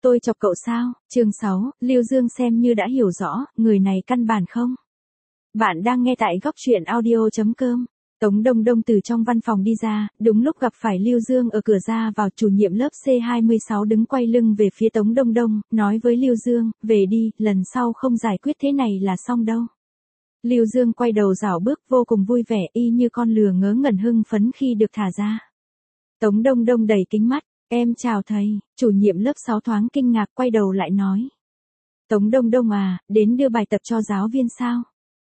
Tôi chọc cậu sao? Chương 6, Lưu Dương xem như đã hiểu rõ, người này căn bản không. Bạn đang nghe tại góc truyện audio.com. Tống Đông Đông từ trong văn phòng đi ra, đúng lúc gặp phải Lưu Dương ở cửa ra vào. Chủ nhiệm lớp C26 đứng quay lưng về phía Tống Đông Đông, nói với Lưu Dương, về đi, lần sau không giải quyết thế này là xong đâu. Lưu Dương quay đầu rảo bước vô cùng vui vẻ y như con lừa ngớ ngẩn hưng phấn khi được thả ra. Tống Đông Đông đầy kính mắt, em chào thầy. Chủ nhiệm lớp 6 thoáng kinh ngạc quay đầu lại nói. Tống Đông Đông à, đến đưa bài tập cho giáo viên sao?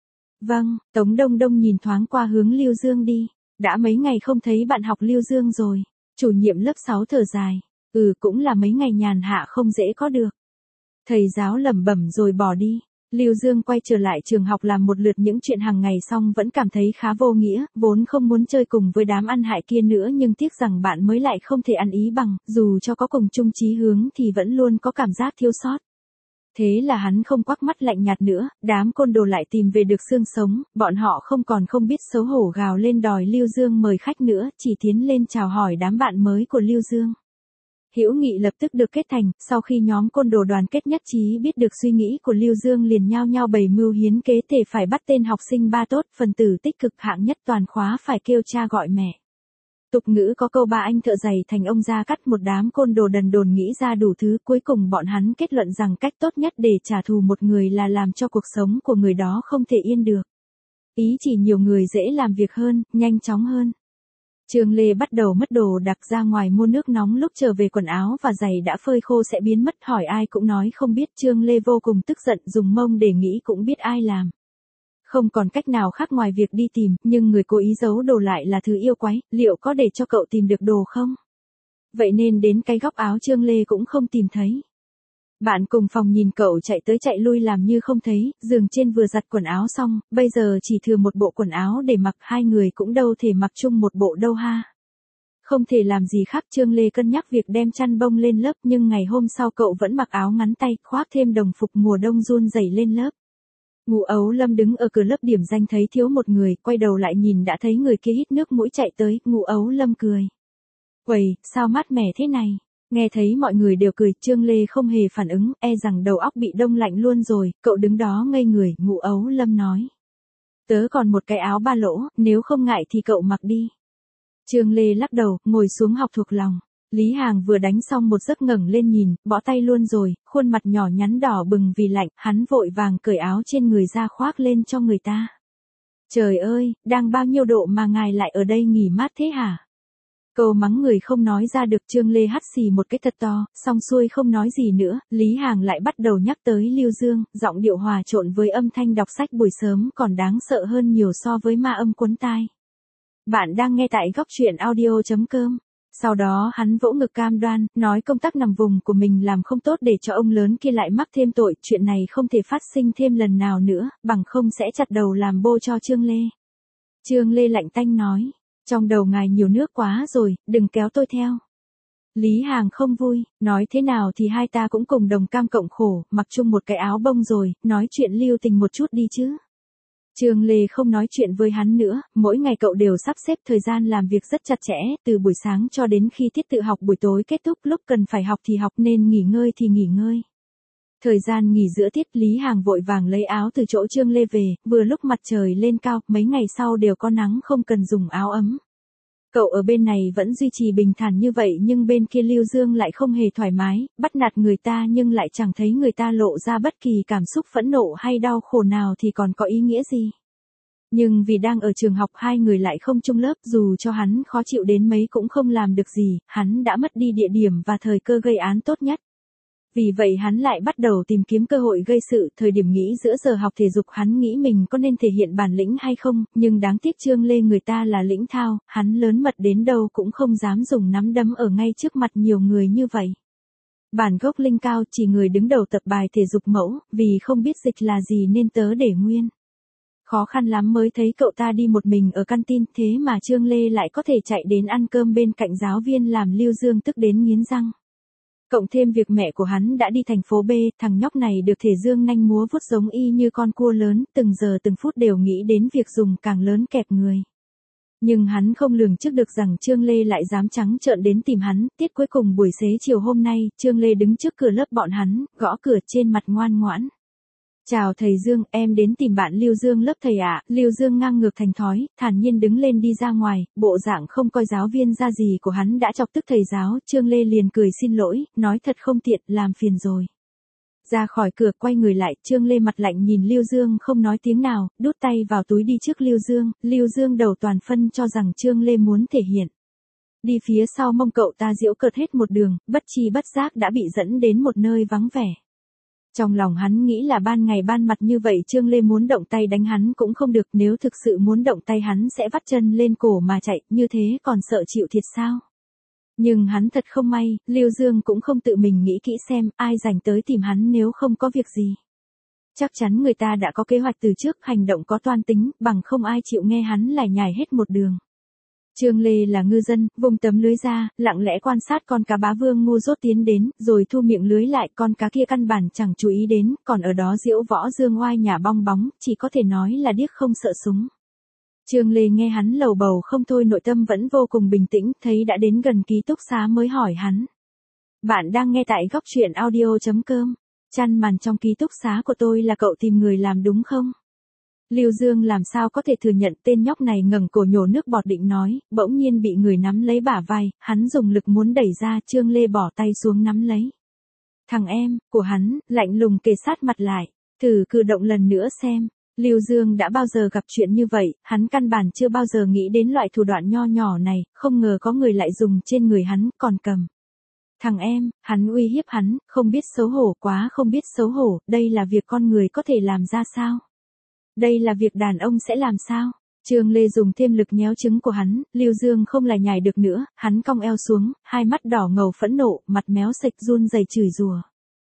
Vâng, Tống Đông Đông nhìn thoáng qua hướng Lưu Dương đi. Đã mấy ngày không thấy bạn học Lưu Dương rồi. Chủ nhiệm lớp 6 thở dài. Cũng là mấy ngày nhàn hạ không dễ có được. Thầy giáo lẩm bẩm rồi bỏ đi. Lưu Dương quay trở lại trường học làm một lượt những chuyện hàng ngày xong vẫn cảm thấy khá vô nghĩa, vốn không muốn chơi cùng với đám ăn hại kia nữa nhưng tiếc rằng bạn mới lại không thể ăn ý bằng, dù cho có cùng chung chí hướng thì vẫn luôn có cảm giác thiếu sót. Thế là hắn không quắc mắt lạnh nhạt nữa, đám côn đồ lại tìm về được xương sống, bọn họ không biết xấu hổ gào lên đòi Lưu Dương mời khách nữa, chỉ tiến lên chào hỏi đám bạn mới của Lưu Dương. Hữu nghị lập tức được kết thành, sau khi nhóm côn đồ đoàn kết nhất trí biết được suy nghĩ của Lưu Dương liền nhao nhao bày mưu hiến kế thể phải bắt tên học sinh ba tốt, phần tử tích cực hạng nhất toàn khóa phải kêu cha gọi mẹ. Tục ngữ có câu ba anh thợ giày thành ông ra cắt, một đám côn đồ đần đồn nghĩ ra đủ thứ, cuối cùng bọn hắn kết luận rằng cách tốt nhất để trả thù một người là làm cho cuộc sống của người đó không thể yên được. Ý chỉ nhiều người dễ làm việc hơn, nhanh chóng hơn. Trương Lê bắt đầu mất đồ đạc ra ngoài mua nước nóng, lúc trở về quần áo và giày đã phơi khô sẽ biến mất, hỏi ai cũng nói không biết. Trương Lê vô cùng tức giận dùng mông để nghĩ cũng biết ai làm. Không còn cách nào khác ngoài việc đi tìm, nhưng người cố ý giấu đồ lại là thứ yêu quái, liệu có để cho cậu tìm được đồ không? Vậy nên đến cái góc áo Trương Lê cũng không tìm thấy. Bạn cùng phòng nhìn cậu chạy tới chạy lui làm như không thấy, giường trên vừa giặt quần áo xong, bây giờ chỉ thừa một bộ quần áo để mặc, hai người cũng đâu thể mặc chung một bộ đâu ha. Không thể làm gì khác, Trương Lê cân nhắc việc đem chăn bông lên lớp, nhưng ngày hôm sau cậu vẫn mặc áo ngắn tay, khoác thêm đồng phục mùa đông run rẩy lên lớp. Ngũ Ấu Lâm đứng ở cửa lớp điểm danh thấy thiếu một người, quay đầu lại nhìn đã thấy người kia hít nước mũi chạy tới, Ngũ Ấu Lâm cười. Uầy, sao mát mẻ thế này? Nghe thấy mọi người đều cười, Trương Lê không hề phản ứng, e rằng đầu óc bị đông lạnh luôn rồi, cậu đứng đó ngây người, Ngũ Ấu Lâm nói. Tớ còn một cái áo ba lỗ, nếu không ngại thì cậu mặc đi. Trương Lê lắc đầu, ngồi xuống học thuộc lòng. Lý Hàng vừa đánh xong một giấc ngẩng lên nhìn, bỏ tay luôn rồi, khuôn mặt nhỏ nhắn đỏ bừng vì lạnh, hắn vội vàng cởi áo trên người ra khoác lên cho người ta. Trời ơi, đang bao nhiêu độ mà ngài lại ở đây nghỉ mát thế hả? Câu mắng người không nói ra được. Trương Lê hắt xì một cái thật to, xong xuôi không nói gì nữa, Lý Hàng lại bắt đầu nhắc tới Lưu Dương, giọng điệu hòa trộn với âm thanh đọc sách buổi sớm còn đáng sợ hơn nhiều so với ma âm cuốn tai. Bạn đang nghe tại góc truyện audio.com. Sau đó hắn vỗ ngực cam đoan, nói công tác nằm vùng của mình làm không tốt để cho ông lớn kia lại mắc thêm tội, chuyện này không thể phát sinh thêm lần nào nữa, bằng không sẽ chặt đầu làm bô cho Trương Lê. Trương Lê lạnh tanh nói, trong đầu ngài nhiều nước quá rồi, đừng kéo tôi theo. Lý Hàng không vui, nói thế nào thì hai ta cũng cùng đồng cam cộng khổ, mặc chung một cái áo bông rồi, nói chuyện lưu tình một chút đi chứ. Trương Lê không nói chuyện với hắn nữa, mỗi ngày cậu đều sắp xếp thời gian làm việc rất chặt chẽ, từ buổi sáng cho đến khi tiết tự học buổi tối kết thúc, lúc cần phải học thì học, nên nghỉ ngơi thì nghỉ ngơi. Thời gian nghỉ giữa tiết, Lý Hàng vội vàng lấy áo từ chỗ Trương Lê về, vừa lúc mặt trời lên cao, mấy ngày sau đều có nắng không cần dùng áo ấm. Cậu ở bên này vẫn duy trì bình thản như vậy nhưng bên kia Lưu Dương lại không hề thoải mái, bắt nạt người ta nhưng lại chẳng thấy người ta lộ ra bất kỳ cảm xúc phẫn nộ hay đau khổ nào thì còn có ý nghĩa gì. Nhưng vì đang ở trường học hai người lại không chung lớp, dù cho hắn khó chịu đến mấy cũng không làm được gì, hắn đã mất đi địa điểm và thời cơ gây án tốt nhất. Vì vậy hắn lại bắt đầu tìm kiếm cơ hội gây sự. Thời điểm nghỉ giữa giờ học thể dục hắn nghĩ mình có nên thể hiện bản lĩnh hay không, nhưng đáng tiếc Trương Lê người ta là lĩnh thao, hắn lớn mật đến đâu cũng không dám dùng nắm đấm ở ngay trước mặt nhiều người như vậy. Bản gốc linh cao chỉ người đứng đầu tập bài thể dục mẫu, vì không biết dịch là gì nên tớ để nguyên. Khó khăn lắm mới thấy cậu ta đi một mình ở canteen, thế mà Trương Lê lại có thể chạy đến ăn cơm bên cạnh giáo viên làm Lưu Dương tức đến nghiến răng. Cộng thêm việc mẹ của hắn đã đi thành phố B, thằng nhóc này được thể dương nanh múa vuốt giống y như con cua lớn, từng giờ từng phút đều nghĩ đến việc dùng càng lớn kẹp người. Nhưng hắn không lường trước được rằng Trương Lê lại dám trắng trợn đến tìm hắn, tiết cuối cùng buổi xế chiều hôm nay, Trương Lê đứng trước cửa lớp bọn hắn, gõ cửa trên mặt ngoan ngoãn. Chào thầy Dương, em đến tìm bạn Lưu Dương lớp thầy ạ. Lưu Dương ngang ngược thành thói, thản nhiên đứng lên đi ra ngoài, bộ dạng không coi giáo viên ra gì của hắn đã chọc tức thầy giáo, Trương Lê liền cười xin lỗi, nói thật không tiện, làm phiền rồi. Ra khỏi cửa quay người lại, Trương Lê mặt lạnh nhìn Lưu Dương không nói tiếng nào, đút tay vào túi đi trước Lưu Dương đầu toàn phân cho rằng Trương Lê muốn thể hiện. Đi phía sau mông cậu ta giễu cợt hết một đường, bất chi bất giác đã bị dẫn đến một nơi vắng vẻ. Trong lòng hắn nghĩ là ban ngày ban mặt như vậy Trương Lê muốn động tay đánh hắn cũng không được, nếu thực sự muốn động tay hắn sẽ vắt chân lên cổ mà chạy, như thế còn sợ chịu thiệt sao? Nhưng hắn thật không may, Lưu Dương cũng không tự mình nghĩ kỹ xem ai rảnh tới tìm hắn nếu không có việc gì. Chắc chắn người ta đã có kế hoạch từ trước, hành động có toan tính, bằng không ai chịu nghe hắn lải nhải hết một đường. Trương Lê là ngư dân, vùng tấm lưới ra, lặng lẽ quan sát con cá bá vương ngu dốt tiến đến, rồi thu miệng lưới lại, con cá kia căn bản chẳng chú ý đến, còn ở đó diễu võ dương oai nhả bong bóng, chỉ có thể nói là điếc không sợ súng. Trương Lê nghe hắn lầu bầu không thôi, nội tâm vẫn vô cùng bình tĩnh, thấy đã đến gần ký túc xá mới hỏi hắn. Bạn đang nghe tại góc truyện audio.com. Chăn màn trong ký túc xá của tôi là cậu tìm người làm đúng không? Lưu Dương làm sao có thể thừa nhận, tên nhóc này ngẩng cổ nhổ nước bọt định nói, bỗng nhiên bị người nắm lấy bả vai, hắn dùng lực muốn đẩy ra, Trương Lê bỏ tay xuống nắm lấy. Thằng em, của hắn, lạnh lùng kề sát mặt lại, thử cử động lần nữa xem. Lưu Dương đã bao giờ gặp chuyện như vậy, hắn căn bản chưa bao giờ nghĩ đến loại thủ đoạn nho nhỏ này, không ngờ có người lại dùng trên người hắn, còn cầm. Thằng em, hắn uy hiếp hắn, không biết xấu hổ, quá không biết xấu hổ, đây là việc con người có thể làm ra sao? Đây là việc đàn ông sẽ làm sao? Trương Lê dùng thêm lực nhéo trứng của hắn, Lưu Dương không lải nhải được nữa, hắn cong eo xuống, hai mắt đỏ ngầu phẫn nộ, mặt méo sạch run rẩy chửi rủa.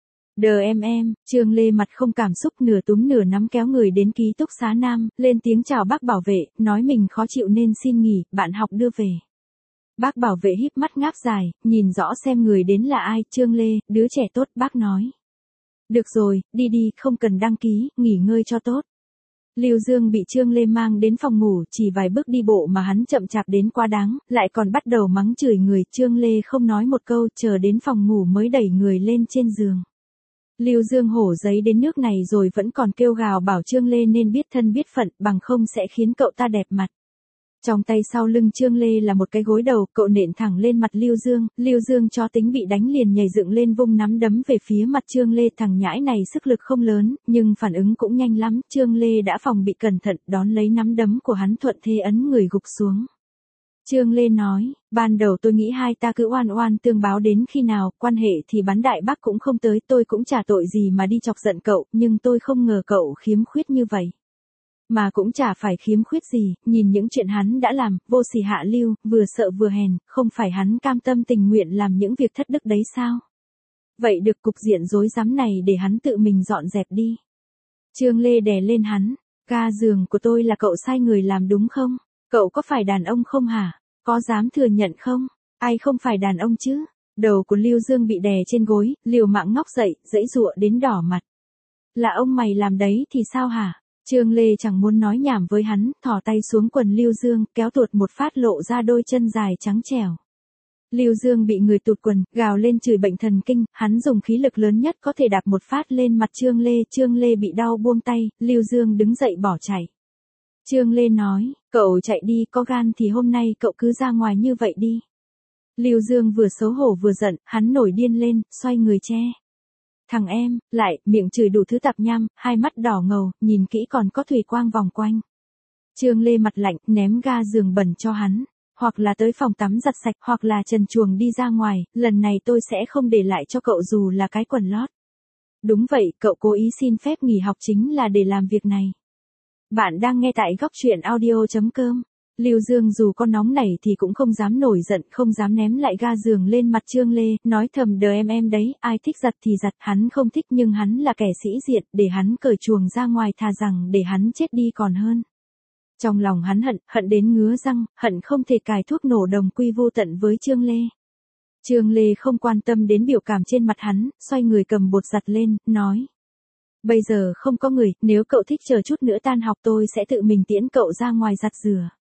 Đờ em, Trương Lê mặt không cảm xúc, nửa túm nửa nắm kéo người đến ký túc xá nam, lên tiếng chào bác bảo vệ, nói mình khó chịu nên xin nghỉ, bạn học đưa về. Bác bảo vệ híp mắt ngáp dài, nhìn rõ xem người đến là ai, Trương Lê, đứa trẻ tốt, bác nói. Được rồi, đi, không cần đăng ký, nghỉ ngơi cho tốt. Lưu Dương bị Trương Lê mang đến phòng ngủ, chỉ vài bước đi bộ mà hắn chậm chạp đến quá đáng, lại còn bắt đầu mắng chửi người, Trương Lê không nói một câu, chờ đến phòng ngủ mới đẩy người lên trên giường. Lưu Dương hổ giấy đến nước này rồi vẫn còn kêu gào bảo Trương Lê nên biết thân biết phận, bằng không sẽ khiến cậu ta đẹp mặt. Trong tay sau lưng Trương Lê là một cái gối đầu, cậu nện thẳng lên mặt Lưu Dương cho tính bị đánh liền nhảy dựng lên vung nắm đấm về phía mặt Trương Lê, thằng nhãi này sức lực không lớn, nhưng phản ứng cũng nhanh lắm, Trương Lê đã phòng bị cẩn thận, đón lấy nắm đấm của hắn thuận thế ấn người gục xuống. Trương Lê nói, ban đầu tôi nghĩ hai ta cứ oan oan tương báo đến khi nào, quan hệ thì bắn đại bác cũng không tới, tôi cũng chả tội gì mà đi chọc giận cậu, nhưng tôi không ngờ cậu khiếm khuyết như vậy. Mà cũng chả phải khiếm khuyết gì, nhìn những chuyện hắn đã làm, vô sỉ hạ lưu, vừa sợ vừa hèn, không phải hắn cam tâm tình nguyện làm những việc thất đức đấy sao? Vậy được, cục diện rối rắm này để hắn tự mình dọn dẹp đi. Trương Lê đè lên hắn, ga giường của tôi là cậu sai người làm đúng không? Cậu có phải đàn ông không hả? Có dám thừa nhận không? Ai không phải đàn ông chứ? Đầu của Lưu Dương bị đè trên gối, liều mạng ngóc dậy, giãy giụa đến đỏ mặt. Là ông mày làm đấy thì sao hả? Trương Lê chẳng muốn nói nhảm với hắn, thò tay xuống quần Lưu Dương, kéo tuột một phát lộ ra đôi chân dài trắng trẻo. Lưu Dương bị người tụt quần, gào lên chửi bệnh thần kinh, hắn dùng khí lực lớn nhất có thể đạp một phát lên mặt Trương Lê bị đau buông tay, Lưu Dương đứng dậy bỏ chạy. Trương Lê nói, cậu chạy đi, có gan thì hôm nay cậu cứ ra ngoài như vậy đi. Lưu Dương vừa xấu hổ vừa giận, hắn nổi điên lên, xoay người che. Thằng em, lại, miệng chửi đủ thứ tạp nham, hai mắt đỏ ngầu, nhìn kỹ còn có thủy quang vòng quanh. Trương Lê mặt lạnh, ném ga giường bẩn cho hắn. Hoặc là tới phòng tắm giặt sạch, hoặc là trần truồng đi ra ngoài, lần này tôi sẽ không để lại cho cậu dù là cái quần lót. Đúng vậy, cậu cố ý xin phép nghỉ học chính là để làm việc này. Bạn đang nghe tại góc truyện audio.com. Lưu Dương dù có nóng nảy thì cũng không dám nổi giận, không dám ném lại ga giường lên mặt Trương Lê, nói thầm đờ em đấy, ai thích giặt thì giặt, hắn không thích nhưng hắn là kẻ sĩ diện, để hắn cởi chuồng ra ngoài thà rằng để hắn chết đi còn hơn. Trong lòng hắn hận đến ngứa răng, hận không thể cài thuốc nổ đồng quy vô tận với Trương Lê. Trương Lê không quan tâm đến biểu cảm trên mặt hắn, xoay người cầm bột giặt lên, nói. Bây giờ không có người, nếu cậu thích chờ chút nữa tan học tôi sẽ tự mình tiễn cậu ra ngoài giặt rửa.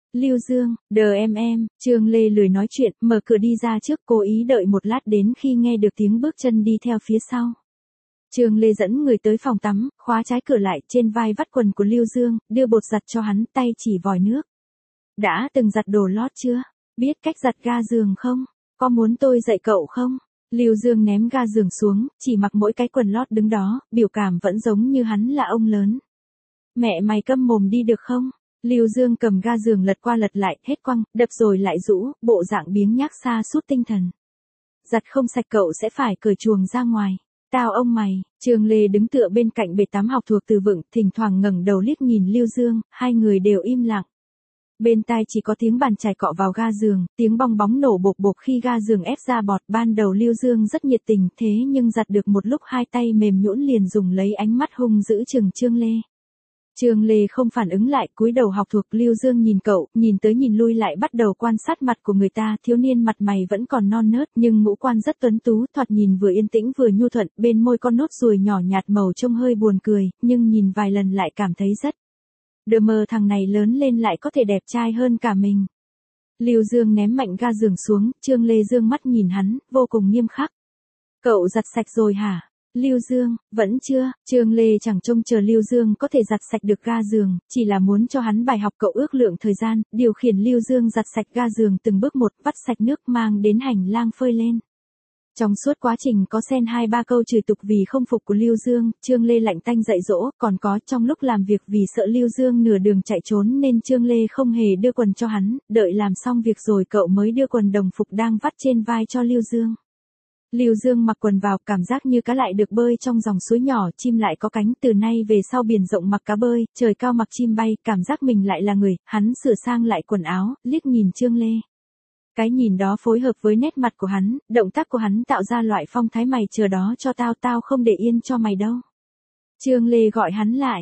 Lưu Dương, đờ em, Trương Lê lười nói chuyện, mở cửa đi ra trước, cố ý đợi một lát đến khi nghe được tiếng bước chân đi theo phía sau. Trương Lê dẫn người tới phòng tắm, khóa trái cửa lại, trên vai vắt quần của Lưu Dương, đưa bột giặt cho hắn, tay chỉ vòi nước. Đã từng giặt đồ lót chưa? Biết cách giặt ga giường không? Có muốn tôi dạy cậu không? Lưu Dương ném ga giường xuống, chỉ mặc mỗi cái quần lót đứng đó, biểu cảm vẫn giống như hắn là ông lớn. Mẹ mày câm mồm đi được không? Lưu Dương cầm ga giường lật qua lật lại, hết quăng, đập rồi lại rũ, bộ dạng biếng nhác sa sút tinh thần. Giặt không sạch cậu sẽ phải cởi chuồng ra ngoài. Tao ông mày, Trương Lê đứng tựa bên cạnh bể tắm học thuộc từ vựng, thỉnh thoảng ngẩng đầu liếc nhìn Lưu Dương, hai người đều im lặng. Bên tai chỉ có tiếng bàn chải cọ vào ga giường, tiếng bong bóng nổ bộp bộp khi ga giường ép ra bọt. Ban đầu Lưu Dương rất nhiệt tình, thế nhưng giặt được một lúc hai tay mềm nhũn liền dùng lấy ánh mắt hung dữ chừng Trương Lê. Trương Lê không phản ứng lại, cúi đầu học thuộc. Lưu Dương nhìn cậu, nhìn tới nhìn lui lại bắt đầu quan sát mặt của người ta. Thiếu niên mặt mày vẫn còn non nớt, nhưng ngũ quan rất tuấn tú, thoạt nhìn vừa yên tĩnh vừa nhu thuận, bên môi con nốt ruồi nhỏ nhạt màu trông hơi buồn cười, nhưng nhìn vài lần lại cảm thấy rất đờ mờ, thằng này lớn lên lại có thể đẹp trai hơn cả mình. Lưu Dương ném mạnh ga giường xuống, Trương Lê dương mắt nhìn hắn, vô cùng nghiêm khắc. Cậu giặt sạch rồi hả? Lưu Dương, vẫn chưa. Trương Lê chẳng trông chờ Lưu Dương có thể giặt sạch được ga giường, chỉ là muốn cho hắn bài học. Cậu ước lượng thời gian, điều khiển Lưu Dương giặt sạch ga giường từng bước một, vắt sạch nước mang đến hành lang phơi lên. Trong suốt quá trình có xen 2-3 câu chửi tục vì không phục của Lưu Dương, Trương Lê lạnh tanh dạy dỗ, còn có trong lúc làm việc vì sợ Lưu Dương nửa đường chạy trốn nên Trương Lê không hề đưa quần cho hắn, đợi làm xong việc rồi cậu mới đưa quần đồng phục đang vắt trên vai cho Lưu Dương. Lưu Dương mặc quần vào, cảm giác như cá lại được bơi trong dòng suối nhỏ, chim lại có cánh, từ nay về sau biển rộng mặc cá bơi, trời cao mặc chim bay, cảm giác mình lại là người. Hắn sửa sang lại quần áo, liếc nhìn Trương Lê. Cái nhìn đó phối hợp với nét mặt của hắn, động tác của hắn tạo ra loại phong thái mày chờ đó cho tao không để yên cho mày đâu. Trương Lê gọi hắn lại.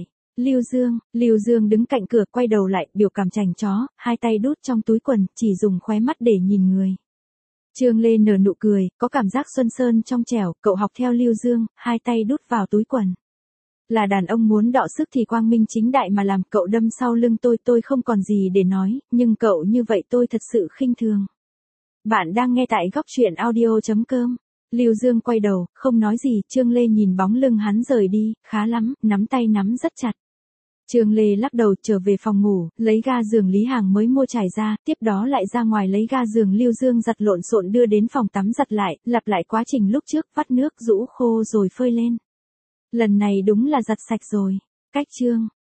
Lưu Dương đứng cạnh cửa quay đầu lại, biểu cảm chành chó, hai tay đút trong túi quần, chỉ dùng khóe mắt để nhìn người. Trương Lê nở nụ cười, có cảm giác xuân sơn trong trẻo, cậu học theo Lưu Dương, hai tay đút vào túi quần. Là đàn ông muốn đọ sức thì quang minh chính đại mà làm. Cậu đâm sau lưng tôi không còn gì để nói, nhưng cậu như vậy tôi thật sự khinh thường. Bạn đang nghe tại góc truyện audio.com. Lưu Dương quay đầu, không nói gì. Trương Lê nhìn bóng lưng hắn rời đi, khá lắm, nắm tay nắm rất chặt. Trương Lê lắc đầu trở về phòng ngủ, lấy ga giường Lý Hàng mới mua trải ra, tiếp đó lại ra ngoài lấy ga giường Lưu Dương giặt lộn xộn đưa đến phòng tắm giặt lại, lặp lại quá trình lúc trước, vắt nước rũ khô rồi phơi lên. Lần này đúng là giặt sạch rồi. Cách chương